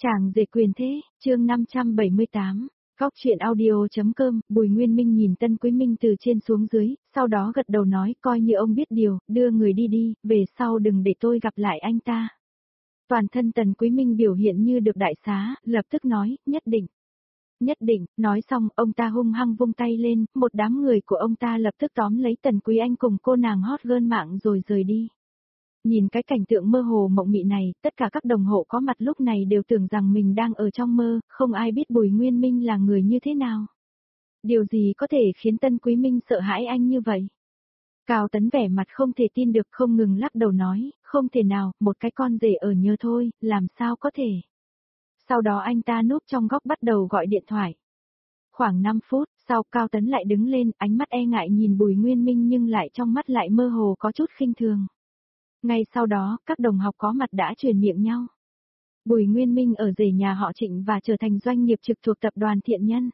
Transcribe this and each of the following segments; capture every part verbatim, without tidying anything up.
Chàng rể quyền thế, chương năm trăm bảy mươi tám, Góc truyện audio.com, Bùi Nguyên Minh nhìn Tân Quý Minh từ trên xuống dưới, sau đó gật đầu nói coi như ông biết điều, đưa người đi đi, về sau đừng để tôi gặp lại anh ta. Toàn thân Tần Quý Minh biểu hiện như được đại xá, lập tức nói, nhất định. Nhất định, nói xong, ông ta hung hăng vung tay lên, một đám người của ông ta lập tức tóm lấy Tần Quý Anh cùng cô nàng hot girl mạng rồi rời đi. Nhìn cái cảnh tượng mơ hồ mộng mị này, tất cả các đồng hộ có mặt lúc này đều tưởng rằng mình đang ở trong mơ, không ai biết Bùi Nguyên Minh là người như thế nào. Điều gì có thể khiến Tân Quý Minh sợ hãi anh như vậy? Cao Tấn vẻ mặt không thể tin được, không ngừng lắc đầu nói, không thể nào, một cái con rể ở nhờ thôi, làm sao có thể. Sau đó anh ta núp trong góc bắt đầu gọi điện thoại. Khoảng năm phút sau Cao Tấn lại đứng lên, ánh mắt e ngại nhìn Bùi Nguyên Minh nhưng lại trong mắt lại mơ hồ có chút khinh thường. Ngay sau đó, các đồng học có mặt đã truyền miệng nhau. Bùi Nguyên Minh ở rể nhà họ Trịnh và trở thành doanh nghiệp trực thuộc tập đoàn Thiện Nhân.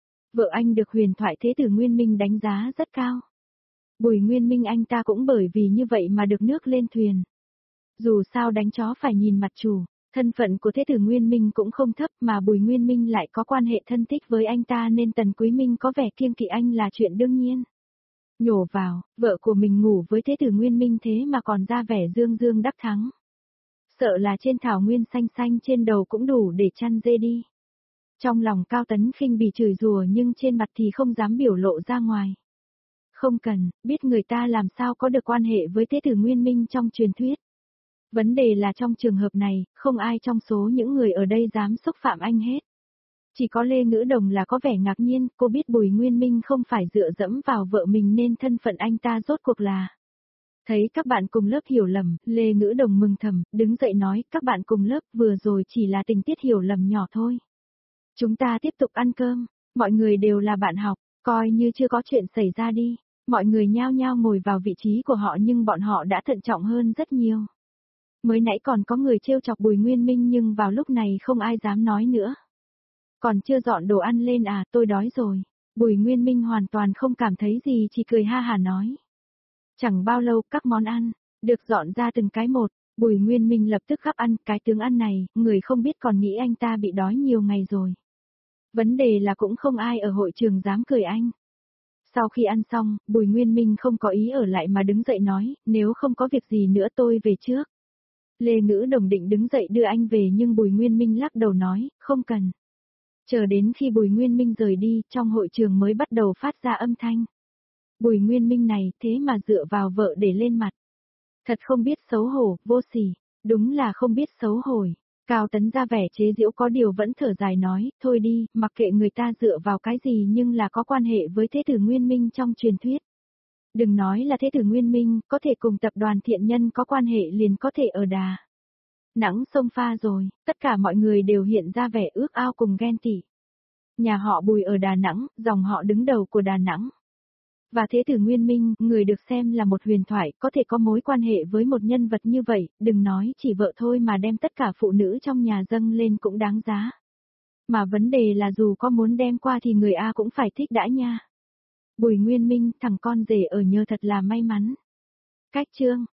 Vợ anh được huyền thoại thế tử Nguyên Minh đánh giá rất cao. Bùi Nguyên Minh anh ta cũng bởi vì như vậy mà được nước lên thuyền. Dù sao đánh chó phải nhìn mặt chủ, thân phận của thế tử Nguyên Minh cũng không thấp mà Bùi Nguyên Minh lại có quan hệ thân thích với anh ta nên Tần Quý Minh có vẻ kiêng kỵ anh là chuyện đương nhiên. Nhổ vào, vợ của mình ngủ với thế tử Nguyên Minh thế mà còn ra vẻ dương dương đắc thắng. Sợ là trên thảo nguyên xanh xanh trên đầu cũng đủ để chăn dê đi. Trong lòng Cao Tấn khinh bỉ chửi rủa nhưng trên mặt thì không dám biểu lộ ra ngoài. Không cần, biết người ta làm sao có được quan hệ với thế tử Nguyên Minh trong truyền thuyết. Vấn đề là trong trường hợp này, không ai trong số những người ở đây dám xúc phạm anh hết. Chỉ có Lê Ngữ Đồng là có vẻ ngạc nhiên, cô biết Bùi Nguyên Minh không phải dựa dẫm vào vợ mình nên thân phận anh ta rốt cuộc là. Thấy các bạn cùng lớp hiểu lầm, Lê Ngữ Đồng mừng thầm, đứng dậy nói, các bạn cùng lớp vừa rồi chỉ là tình tiết hiểu lầm nhỏ thôi. Chúng ta tiếp tục ăn cơm, mọi người đều là bạn học, coi như chưa có chuyện xảy ra đi. Mọi người nhao nhao ngồi vào vị trí của họ nhưng bọn họ đã thận trọng hơn rất nhiều. Mới nãy còn có người trêu chọc Bùi Nguyên Minh nhưng vào lúc này không ai dám nói nữa. Còn chưa dọn đồ ăn lên à, tôi đói rồi. Bùi Nguyên Minh hoàn toàn không cảm thấy gì, chỉ cười ha hà nói. Chẳng bao lâu các món ăn được dọn ra từng cái một, Bùi Nguyên Minh lập tức gắp ăn. Cái tướng ăn này, người không biết còn nghĩ anh ta bị đói nhiều ngày rồi. Vấn đề là cũng không ai ở hội trường dám cười anh. Sau khi ăn xong, Bùi Nguyên Minh không có ý ở lại mà đứng dậy nói, nếu không có việc gì nữa tôi về trước. Lê Ngữ Đồng định đứng dậy đưa anh về nhưng Bùi Nguyên Minh lắc đầu nói, không cần. Chờ đến khi Bùi Nguyên Minh rời đi, trong hội trường mới bắt đầu phát ra âm thanh. Bùi Nguyên Minh này, thế mà dựa vào vợ để lên mặt. Thật không biết xấu hổ, vô sỉ, đúng là không biết xấu hổ. Cao Tấn ra vẻ chế giễu có điều vẫn thở dài nói, thôi đi, mặc kệ người ta dựa vào cái gì nhưng là có quan hệ với thế tử Nguyên Minh trong truyền thuyết. Đừng nói là thế tử Nguyên Minh, có thể cùng tập đoàn Thiện Nhân có quan hệ liền có thể ở Đà Nẵng sông pha rồi, tất cả mọi người đều hiện ra vẻ ước ao cùng ghen tị. Nhà họ Bùi ở Đà Nẵng, dòng họ đứng đầu của Đà Nẵng. Và thế tử Nguyên Minh, người được xem là một huyền thoại, có thể có mối quan hệ với một nhân vật như vậy, đừng nói chỉ vợ thôi mà đem tất cả phụ nữ trong nhà dâng lên cũng đáng giá. Mà vấn đề là dù có muốn đem qua thì người A cũng phải thích đã nha. Bùi Nguyên Minh, thằng con rể ở nhờ thật là may mắn. Cách chương